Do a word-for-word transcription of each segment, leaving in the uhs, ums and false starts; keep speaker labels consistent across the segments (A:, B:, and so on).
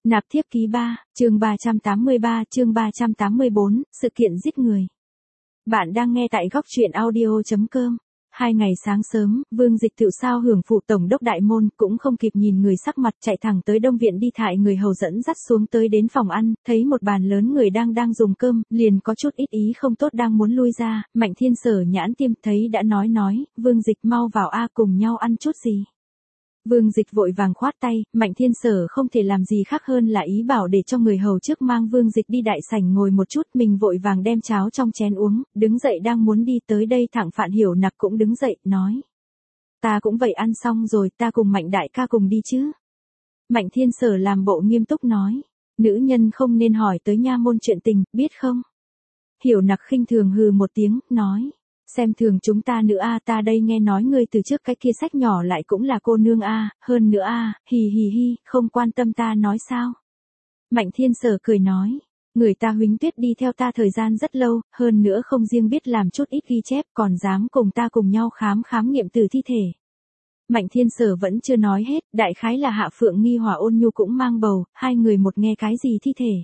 A: Nạp thiếp ký ba, chương ba trăm tám mươi ba, chương ba trăm tám mươi bốn, sự kiện giết người. Bạn đang nghe tại góc truyện audio chấm com. Hai ngày sáng sớm, Vương Dịch tự sao hưởng phụ tổng đốc đại môn, cũng không kịp nhìn người sắc mặt chạy thẳng tới Đông Viện đi thại người hầu dẫn dắt xuống tới đến phòng ăn, thấy một bàn lớn người đang đang dùng cơm, liền có chút ít ý không tốt đang muốn lui ra, Mạnh Thiên Sở nhãn tiêm thấy đã nói nói, Vương Dịch mau vào a cùng nhau ăn chút gì. Vương Dịch vội vàng khoát tay, Mạnh Thiên Sở không thể làm gì khác hơn là ý bảo để cho người hầu trước mang Vương Dịch đi đại sảnh ngồi một chút, mình vội vàng đem cháo trong chén uống, đứng dậy đang muốn đi tới đây thẳng Phạn Hiểu Nặc cũng đứng dậy, nói. Ta cũng vậy ăn xong rồi, ta cùng Mạnh đại ca cùng đi chứ. Mạnh Thiên Sở làm bộ nghiêm túc nói, nữ nhân không nên hỏi tới nha môn chuyện tình, biết không? Hiểu Nặc khinh thường hừ một tiếng, nói. Xem thường chúng ta nữa a, ta đây nghe nói ngươi từ trước cái kia sách nhỏ lại cũng là cô nương a, hơn nữa a, hì hì hi, không quan tâm ta nói sao? Mạnh Thiên Sở cười nói, người ta Huỳnh Tuyết đi theo ta thời gian rất lâu, hơn nữa không riêng biết làm chút ít ghi chép còn dám cùng ta cùng nhau khám khám nghiệm từ thi thể. Mạnh Thiên Sở vẫn chưa nói hết, đại khái là Hạ Phượng Nghi Hỏa Ôn Nhu cũng mang bầu, hai người một nghe cái gì thi thể.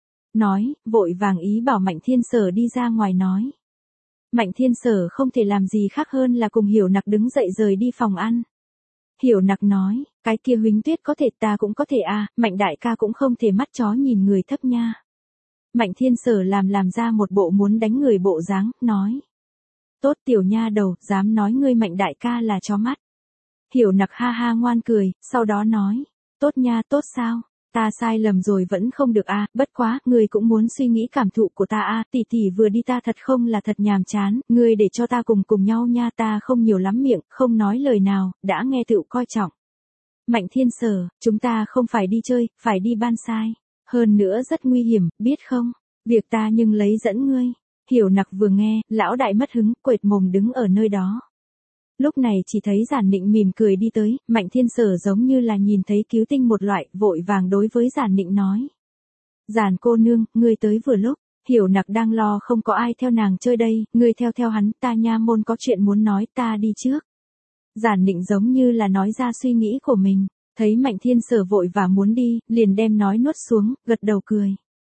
A: Nói, vội vàng ý bảo Mạnh Thiên Sở đi ra ngoài nói. Mạnh Thiên Sở không thể làm gì khác hơn là cùng Hiểu Nặc đứng dậy rời đi phòng ăn. Hiểu Nặc nói, cái kia Huỳnh Tuyết có thể ta cũng có thể à, Mạnh đại ca cũng không thể mắt chó nhìn người thấp nha. Mạnh Thiên Sở làm làm ra một bộ muốn đánh người bộ dáng, nói. Tốt tiểu nha đầu, dám nói ngươi Mạnh đại ca là chó mắt. Hiểu Nặc ha ha ngoan cười, sau đó nói, tốt nha tốt sao? Ta sai lầm rồi vẫn không được a, à, bất quá, ngươi cũng muốn suy nghĩ cảm thụ của ta a, à, tỷ tỷ vừa đi ta thật không là thật nhàm chán, ngươi để cho ta cùng cùng nhau nha, ta không nhiều lắm miệng, không nói lời nào, đã nghe tựu coi trọng. Mạnh Thiên Sở, chúng ta không phải đi chơi, phải đi ban sai, hơn nữa rất nguy hiểm, biết không? Việc ta nhưng lấy dẫn ngươi. Hiểu Nặc vừa nghe, lão đại mất hứng, quệt mồm đứng ở nơi đó. Lúc này chỉ thấy Giản Nịnh mỉm cười đi tới, Mạnh Thiên Sở giống như là nhìn thấy cứu tinh một loại, vội vàng đối với Giản Nịnh nói. Giản cô nương, ngươi tới vừa lúc, Hiểu Nặc đang lo không có ai theo nàng chơi đây, ngươi theo theo hắn, ta nha môn có chuyện muốn nói, ta đi trước. Giản Nịnh giống như là nói ra suy nghĩ của mình, thấy Mạnh Thiên Sở vội và muốn đi, liền đem nói nuốt xuống, gật đầu cười.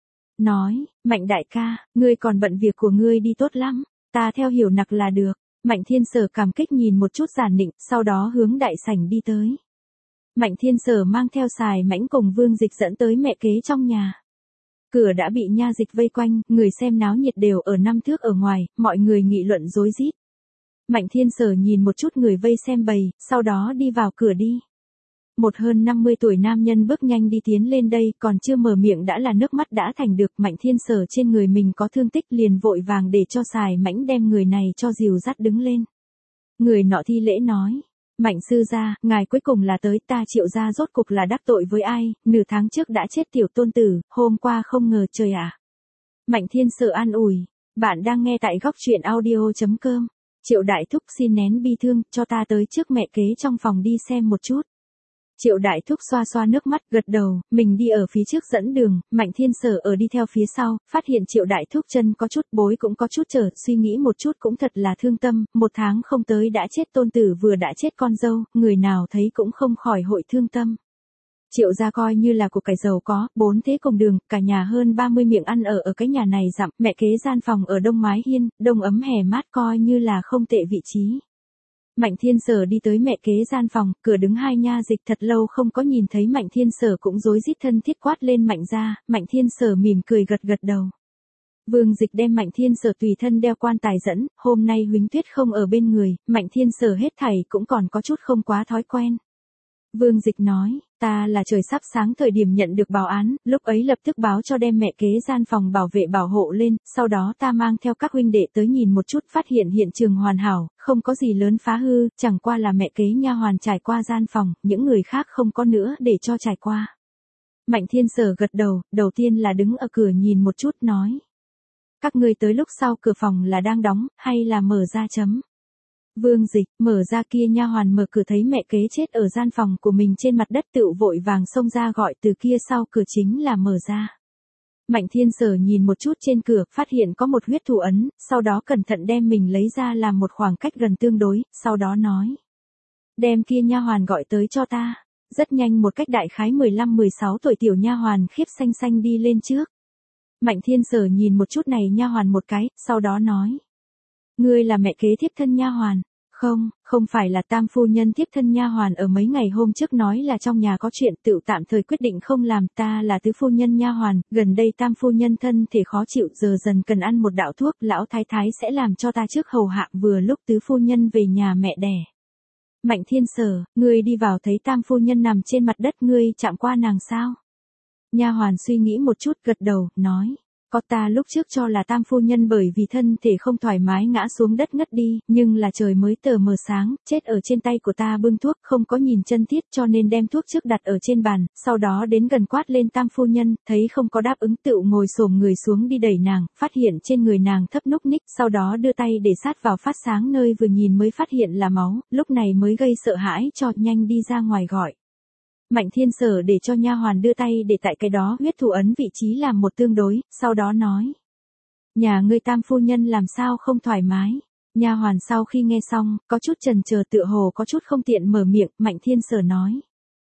A: Nói, Mạnh đại ca, ngươi còn bận việc của ngươi đi tốt lắm, ta theo Hiểu Nặc là được. Mạnh Thiên Sở cảm kích nhìn một chút Giản Nịnh, sau đó hướng đại sảnh đi tới. Mạnh Thiên Sở mang theo Xài Mãnh cùng Vương Dịch dẫn tới mẹ kế trong nhà. Cửa đã bị nha dịch vây quanh, người xem náo nhiệt đều ở năm thước ở ngoài, mọi người nghị luận rối rít. Mạnh Thiên Sở nhìn một chút người vây xem bầy, sau đó đi vào cửa đi. Một hơn năm mươi tuổi nam nhân bước nhanh đi tiến lên đây, còn chưa mở miệng đã là nước mắt đã thành được. Mạnh Thiên Sở trên người mình có thương tích liền vội vàng để cho Xài Mãnh đem người này cho dìu dắt đứng lên. Người nọ thi lễ nói, Mạnh sư gia, ngài cuối cùng là tới, ta Triệu gia rốt cục là đắc tội với ai, nửa tháng trước đã chết tiểu tôn tử, hôm qua không ngờ trời ạ. À. Mạnh Thiên Sở an ủi, bạn đang nghe tại góc truyện audio chấm com. Triệu đại thúc xin nén bi thương, cho ta tới trước mẹ kế trong phòng đi xem một chút. Triệu đại thúc xoa xoa nước mắt, gật đầu, mình đi ở phía trước dẫn đường, Mạnh Thiên Sở ở đi theo phía sau, phát hiện Triệu đại thúc chân có chút bối cũng có chút trở, suy nghĩ một chút cũng thật là thương tâm, một tháng không tới đã chết tôn tử vừa đã chết con dâu, người nào thấy cũng không khỏi hội thương tâm. Triệu gia coi như là của cải giàu có, bốn thế cùng đường, cả nhà hơn ba mươi miệng ăn ở ở cái nhà này dặm, mẹ kế gian phòng ở đông mái hiên, đông ấm hè mát coi như là không tệ vị trí. Mạnh Thiên Sở đi tới mẹ kế gian phòng, cửa đứng hai nha dịch thật lâu không có nhìn thấy Mạnh Thiên Sở cũng rối rít thân thiết quát lên Mạnh gia, Mạnh Thiên Sở mỉm cười gật gật đầu. Vương Dịch đem Mạnh Thiên Sở tùy thân đeo quan tài dẫn, hôm nay Huỳnh Tuyết không ở bên người, Mạnh Thiên Sở hết thảy cũng còn có chút không quá thói quen. Vương Dịch nói, ta là trời sắp sáng thời điểm nhận được báo án, lúc ấy lập tức báo cho đem mẹ kế gian phòng bảo vệ bảo hộ lên, sau đó ta mang theo các huynh đệ tới nhìn một chút, phát hiện hiện trường hoàn hảo, không có gì lớn phá hư, chẳng qua là mẹ kế nha hoàn trải qua gian phòng, những người khác không có nữa để cho trải qua. Mạnh Thiên Sở gật đầu, đầu tiên là đứng ở cửa nhìn một chút nói. Các ngươi tới lúc sau cửa phòng là đang đóng, hay là mở ra chấm? Vương Dịch, mở ra kia nha hoàn mở cửa thấy mẹ kế chết ở gian phòng của mình trên mặt đất tựu vội vàng xông ra gọi từ kia sau cửa chính là mở ra. Mạnh Thiên Sở nhìn một chút trên cửa, phát hiện có một huyết thủ ấn, sau đó cẩn thận đem mình lấy ra làm một khoảng cách gần tương đối, sau đó nói. Đem kia nha hoàn gọi tới cho ta. Rất nhanh một cách đại khái mười lăm mười sáu tuổi tiểu nha hoàn khiếp xanh xanh đi lên trước. Mạnh Thiên Sở nhìn một chút này nha hoàn một cái, sau đó nói. Ngươi là mẹ kế thiếp thân nha hoàn. Không, không phải là tam phu nhân thiếp thân nha hoàn ở mấy ngày hôm trước nói là trong nhà có chuyện tự tạm thời quyết định không làm, ta là tứ phu nhân nha hoàn, gần đây tam phu nhân thân thể khó chịu giờ dần cần ăn một đạo thuốc, lão thái thái sẽ làm cho ta trước hầu hạ vừa lúc tứ phu nhân về nhà mẹ đẻ. Mạnh Thiên Sở, ngươi đi vào thấy tam phu nhân nằm trên mặt đất, ngươi chạm qua nàng sao? Nha hoàn suy nghĩ một chút gật đầu, nói. Có, ta lúc trước cho là tam phu nhân bởi vì thân thể không thoải mái ngã xuống đất ngất đi, nhưng là trời mới tờ mờ sáng, chết ở trên tay của ta bưng thuốc, không có nhìn chân thiết cho nên đem thuốc trước đặt ở trên bàn, sau đó đến gần quát lên tam phu nhân, thấy không có đáp ứng tự ngồi xổm người xuống đi đẩy nàng, phát hiện trên người nàng thấp núc ních, sau đó đưa tay để sát vào phát sáng nơi vừa nhìn mới phát hiện là máu, lúc này mới gây sợ hãi cho nhanh đi ra ngoài gọi. Mạnh Thiên Sở để cho nha hoàn đưa tay để tại cái đó huyết thủ ấn vị trí làm một tương đối, sau đó nói. Nhà ngươi tam phu nhân làm sao không thoải mái. Nha hoàn sau khi nghe xong, có chút chần chờ tựa hồ có chút không tiện mở miệng, Mạnh Thiên Sở nói.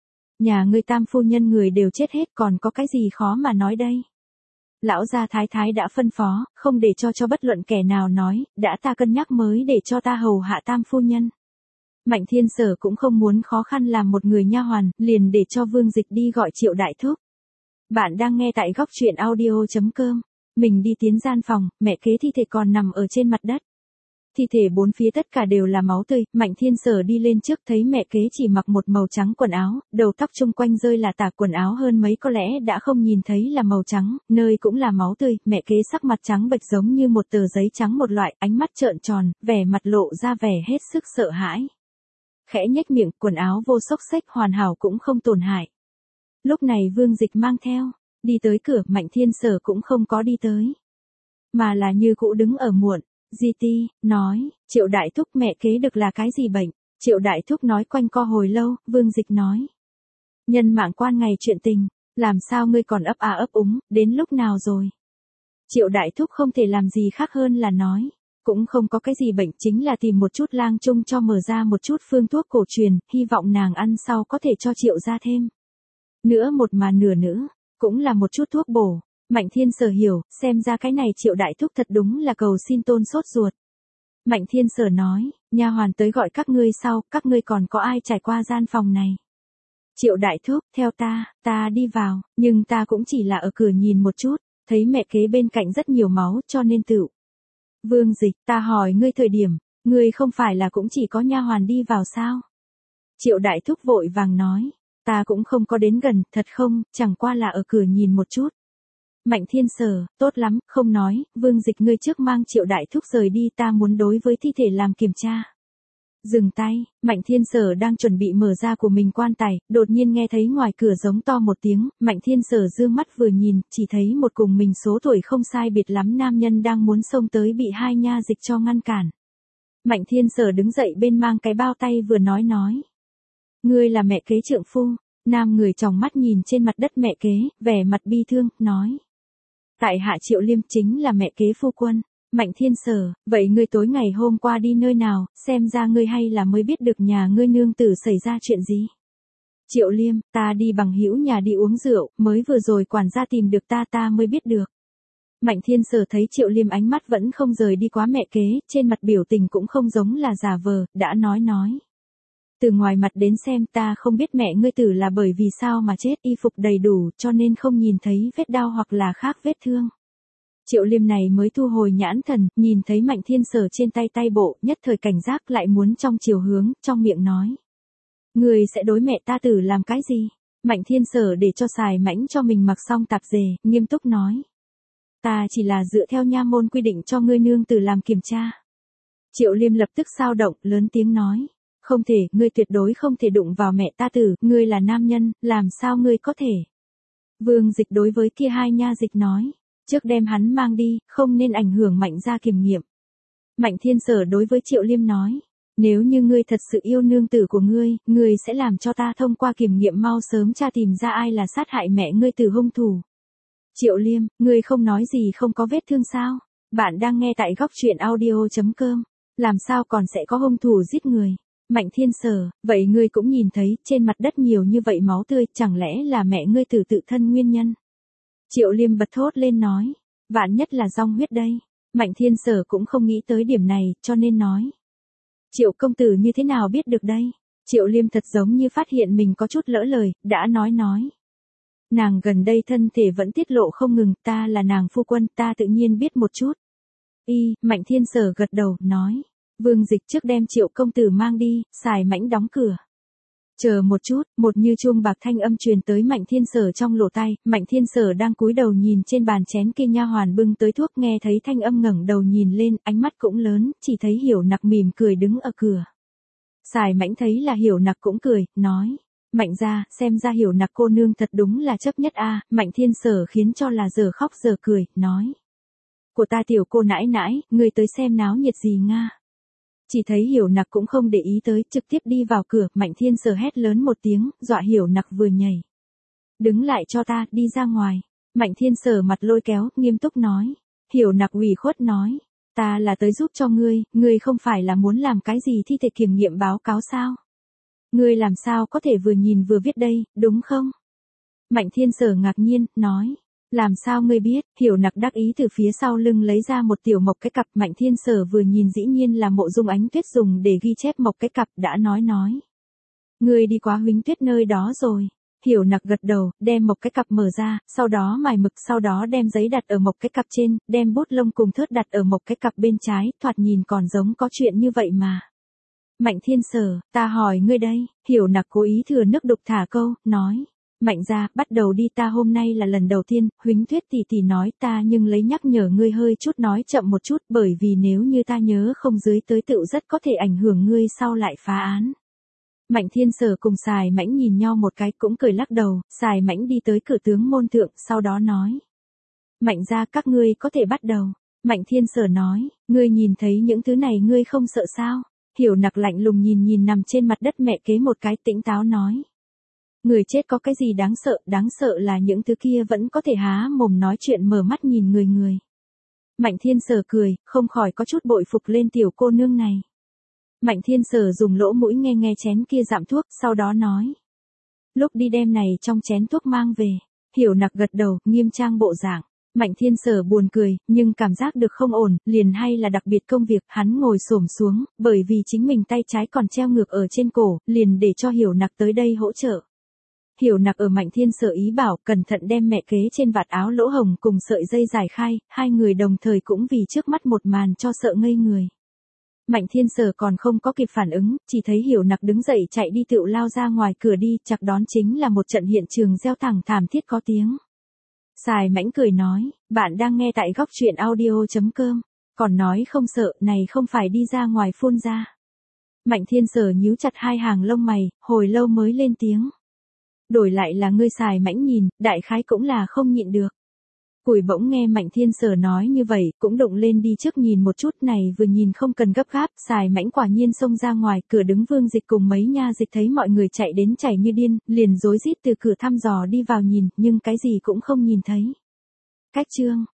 A: Nhà ngươi tam phu nhân người đều chết hết còn có cái gì khó mà nói đây. Lão gia thái thái đã phân phó, không để cho cho bất luận kẻ nào nói, đã ta cân nhắc mới để cho ta hầu hạ tam phu nhân. Mạnh Thiên Sở cũng không muốn khó khăn làm một người nha hoàn, liền để cho Vương Dịch đi gọi Triệu đại thúc. Bạn đang nghe tại góc truyện audio chấm com. Mình đi tiến gian phòng, mẹ kế thi thể còn nằm ở trên mặt đất. Thi thể bốn phía tất cả đều là máu tươi, Mạnh Thiên Sở đi lên trước thấy mẹ kế chỉ mặc một màu trắng quần áo, đầu tóc chung quanh rơi là tả quần áo hơn mấy có lẽ đã không nhìn thấy là màu trắng, nơi cũng là máu tươi, mẹ kế sắc mặt trắng bệch giống như một tờ giấy trắng một loại, ánh mắt trợn tròn, vẻ mặt lộ ra vẻ hết sức sợ hãi. Khẽ nhếch miệng, quần áo vô xốc xếch hoàn hảo cũng không tổn hại. Lúc này Vương Dịch mang theo, đi tới cửa, Mạnh Thiên Sở cũng không có đi tới. Mà là như cũ đứng ở muộn, Di Ti, nói, Triệu đại thúc mẹ kế được là cái gì bệnh? Triệu đại thúc nói quanh co hồi lâu, Vương Dịch nói. Nhân mạng quan ngày chuyện tình, làm sao ngươi còn ấp à ấp úng, đến lúc nào rồi? Triệu đại thúc không thể làm gì khác hơn là nói. Cũng không có cái gì bệnh, chính là tìm một chút lang trung cho mở ra một chút phương thuốc cổ truyền, hy vọng nàng ăn sau có thể cho Triệu ra thêm. Nữa một mà nửa nữa, cũng là một chút thuốc bổ. Mạnh Thiên Sở hiểu, xem ra cái này Triệu đại thúc thật đúng là cầu xin tôn sốt ruột. Mạnh Thiên Sở nói, nha hoàn tới gọi các ngươi sau, các ngươi còn có ai trải qua gian phòng này? Triệu đại thúc, theo ta, ta đi vào, nhưng ta cũng chỉ là ở cửa nhìn một chút, thấy mẹ kế bên cạnh rất nhiều máu cho nên tự. Vương Dịch, ta hỏi ngươi thời điểm, ngươi không phải là cũng chỉ có nha hoàn đi vào sao? Triệu đại thúc vội vàng nói, ta cũng không có đến gần, thật không, chẳng qua là ở cửa nhìn một chút. Mạnh Thiên Sở, tốt lắm, không nói, Vương Dịch ngươi trước mang Triệu đại thúc rời đi, ta muốn đối với thi thể làm kiểm tra. Dừng tay, Mạnh Thiên Sở đang chuẩn bị mở ra của mình quan tài, đột nhiên nghe thấy ngoài cửa giống to một tiếng, Mạnh Thiên Sở dương mắt vừa nhìn, chỉ thấy một cùng mình số tuổi không sai biệt lắm nam nhân đang muốn xông tới bị hai nha dịch cho ngăn cản. Mạnh Thiên Sở đứng dậy bên mang cái bao tay vừa nói nói. Ngươi là mẹ kế trượng phu, nam người tròng mắt nhìn trên mặt đất mẹ kế, vẻ mặt bi thương, nói. Tại hạ Triệu Liêm chính là mẹ kế phu quân. Mạnh Thiên Sở, vậy ngươi tối ngày hôm qua đi nơi nào, xem ra ngươi hay là mới biết được nhà ngươi nương tử xảy ra chuyện gì. Triệu Liêm, ta đi bằng hữu nhà đi uống rượu, mới vừa rồi quản gia tìm được ta ta mới biết được. Mạnh Thiên Sở thấy Triệu Liêm ánh mắt vẫn không rời đi quá mẹ kế, trên mặt biểu tình cũng không giống là giả vờ, đã nói nói. Từ ngoài mặt đến xem ta không biết mẹ ngươi tử là bởi vì sao mà chết, y phục đầy đủ cho nên không nhìn thấy vết đau hoặc là khác vết thương. Triệu Liêm này mới thu hồi nhãn thần, nhìn thấy Mạnh Thiên Sở trên tay tay bộ, nhất thời cảnh giác lại muốn trong chiều hướng, trong miệng nói. Người sẽ đối mẹ ta tử làm cái gì? Mạnh Thiên Sở để cho xài mãnh cho mình mặc xong tạp dề, nghiêm túc nói. Ta chỉ là dựa theo nha môn quy định cho ngươi nương tử làm kiểm tra. Triệu Liêm lập tức xao động, lớn tiếng nói. Không thể, ngươi tuyệt đối không thể đụng vào mẹ ta tử, ngươi là nam nhân, làm sao ngươi có thể? Vương Dịch đối với kia hai nha dịch nói. Trước đem hắn mang đi, không nên ảnh hưởng Mạnh gia kiểm nghiệm. Mạnh Thiên Sở đối với Triệu Liêm nói. Nếu như ngươi thật sự yêu nương tử của ngươi, ngươi sẽ làm cho ta thông qua kiểm nghiệm mau sớm tra tìm ra ai là sát hại mẹ ngươi từ hung thủ. Triệu Liêm, ngươi không nói gì không có vết thương sao? Bạn đang nghe tại góc truyện audio chấm com. Làm sao còn sẽ có hung thủ giết người? Mạnh Thiên Sở, vậy ngươi cũng nhìn thấy, trên mặt đất nhiều như vậy máu tươi, chẳng lẽ là mẹ ngươi tử tự thân nguyên nhân? Triệu Liêm bật thốt lên nói, vạn nhất là dòng huyết đây. Mạnh Thiên Sở cũng không nghĩ tới điểm này, cho nên nói. Triệu công tử như thế nào biết được đây? Triệu Liêm thật giống như phát hiện mình có chút lỡ lời, đã nói nói. Nàng gần đây thân thể vẫn tiết lộ không ngừng, ta là nàng phu quân, ta tự nhiên biết một chút. Y, Mạnh Thiên Sở gật đầu, nói. Vương Dịch trước đem Triệu công tử mang đi, Sài Mãnh đóng cửa. Chờ một chút, một như chuông bạc thanh âm truyền tới Mạnh Thiên Sở trong lỗ tai, Mạnh Thiên Sở đang cúi đầu nhìn trên bàn chén kia nha hoàn bưng tới thuốc, nghe thấy thanh âm ngẩng đầu nhìn lên, ánh mắt cũng lớn, chỉ thấy Hiểu Nặc mỉm cười đứng ở cửa. Sài Mãnh thấy là Hiểu Nặc cũng cười, nói, Mạnh gia, xem ra Hiểu Nặc cô nương thật đúng là chấp nhất a. Mạnh Thiên Sở khiến cho là giờ khóc giờ cười, nói, của ta tiểu cô nãi nãi, ngươi tới xem náo nhiệt gì nga. Chỉ thấy Hiểu Nặc cũng không để ý tới, trực tiếp đi vào cửa, Mạnh Thiên Sở hét lớn một tiếng, dọa Hiểu Nặc vừa nhảy. Đứng lại cho ta, đi ra ngoài. Mạnh Thiên Sở mặt lôi kéo, nghiêm túc nói. Hiểu Nặc ủy khuất nói, ta là tới giúp cho ngươi, ngươi không phải là muốn làm cái gì thi thể kiểm nghiệm báo cáo sao? Ngươi làm sao có thể vừa nhìn vừa viết đây, đúng không? Mạnh Thiên Sở ngạc nhiên, nói. Làm sao ngươi biết? Hiểu Nặc đắc ý từ phía sau lưng lấy ra một tiểu mộc cái cặp. Mạnh Thiên Sở vừa nhìn dĩ nhiên là Mộ Dung Ánh Tuyết dùng để ghi chép mộc cái cặp, đã nói nói. Ngươi đi quá Huỳnh Tuyết nơi đó rồi. Hiểu Nặc gật đầu, đem mộc cái cặp mở ra, sau đó mài mực, sau đó đem giấy đặt ở mộc cái cặp trên, đem bút lông cùng thớt đặt ở mộc cái cặp bên trái, thoạt nhìn còn giống có chuyện như vậy mà. Mạnh Thiên Sở, ta hỏi ngươi đây. Hiểu Nặc cố ý thừa nước đục thả câu, nói. Mạnh gia, bắt đầu đi, ta hôm nay là lần đầu tiên, Huỳnh Tuyết tỷ tỷ nói ta nhưng lấy nhắc nhở ngươi hơi chút nói chậm một chút, bởi vì nếu như ta nhớ không dưới tới tựu rất có thể ảnh hưởng ngươi sau lại phá án. Mạnh Thiên Sở cùng Sài Mãnh nhìn nhau một cái cũng cười lắc đầu, Sài Mãnh đi tới cửa tướng môn thượng, sau đó nói. Mạnh gia, các ngươi có thể bắt đầu. Mạnh Thiên Sở nói, ngươi nhìn thấy những thứ này ngươi không sợ sao? Hiểu Nặc lạnh lùng nhìn nhìn nằm trên mặt đất mẹ kế một cái, tĩnh táo nói. Người chết có cái gì đáng sợ, đáng sợ là những thứ kia vẫn có thể há mồm nói chuyện mở mắt nhìn người người. Mạnh Thiên Sở cười, không khỏi có chút bội phục lên tiểu cô nương này. Mạnh Thiên Sở dùng lỗ mũi nghe nghe chén kia dạm thuốc, sau đó nói. Lúc đi đem này trong chén thuốc mang về. Hiểu Nặc gật đầu, nghiêm trang bộ dạng. Mạnh Thiên Sở buồn cười, nhưng cảm giác được không ổn, liền hay là đặc biệt công việc, hắn ngồi xổm xuống, bởi vì chính mình tay trái còn treo ngược ở trên cổ, liền để cho Hiểu Nặc tới đây hỗ trợ. Hiểu Nặc ở Mạnh Thiên Sở ý bảo, cẩn thận đem mẹ kế trên vạt áo lỗ hồng cùng sợi dây giải khai, hai người đồng thời cũng vì trước mắt một màn cho sợ ngây người. Mạnh Thiên Sở còn không có kịp phản ứng, chỉ thấy Hiểu Nặc đứng dậy chạy đi tựu lao ra ngoài cửa đi, chặt đón chính là một trận hiện trường reo thẳng thảm thiết có tiếng. Sài Mãnh cười nói, bạn đang nghe tại góc truyện audio chấm com, còn nói không sợ, này không phải đi ra ngoài phun ra. Mạnh Thiên Sở nhíu chặt hai hàng lông mày, hồi lâu mới lên tiếng. Đổi lại là ngươi. Sài Mãnh nhìn, đại khái cũng là không nhịn được. Cùi bỗng nghe Mạnh Thiên Sở nói như vậy, cũng động lên đi trước nhìn một chút, này vừa nhìn không cần gấp gáp, Sài Mãnh quả nhiên xông ra ngoài, cửa đứng Vương Dịch cùng mấy nha dịch thấy mọi người chạy đến chảy như điên, liền rối rít từ cửa thăm dò đi vào nhìn, nhưng cái gì cũng không nhìn thấy. Cách chương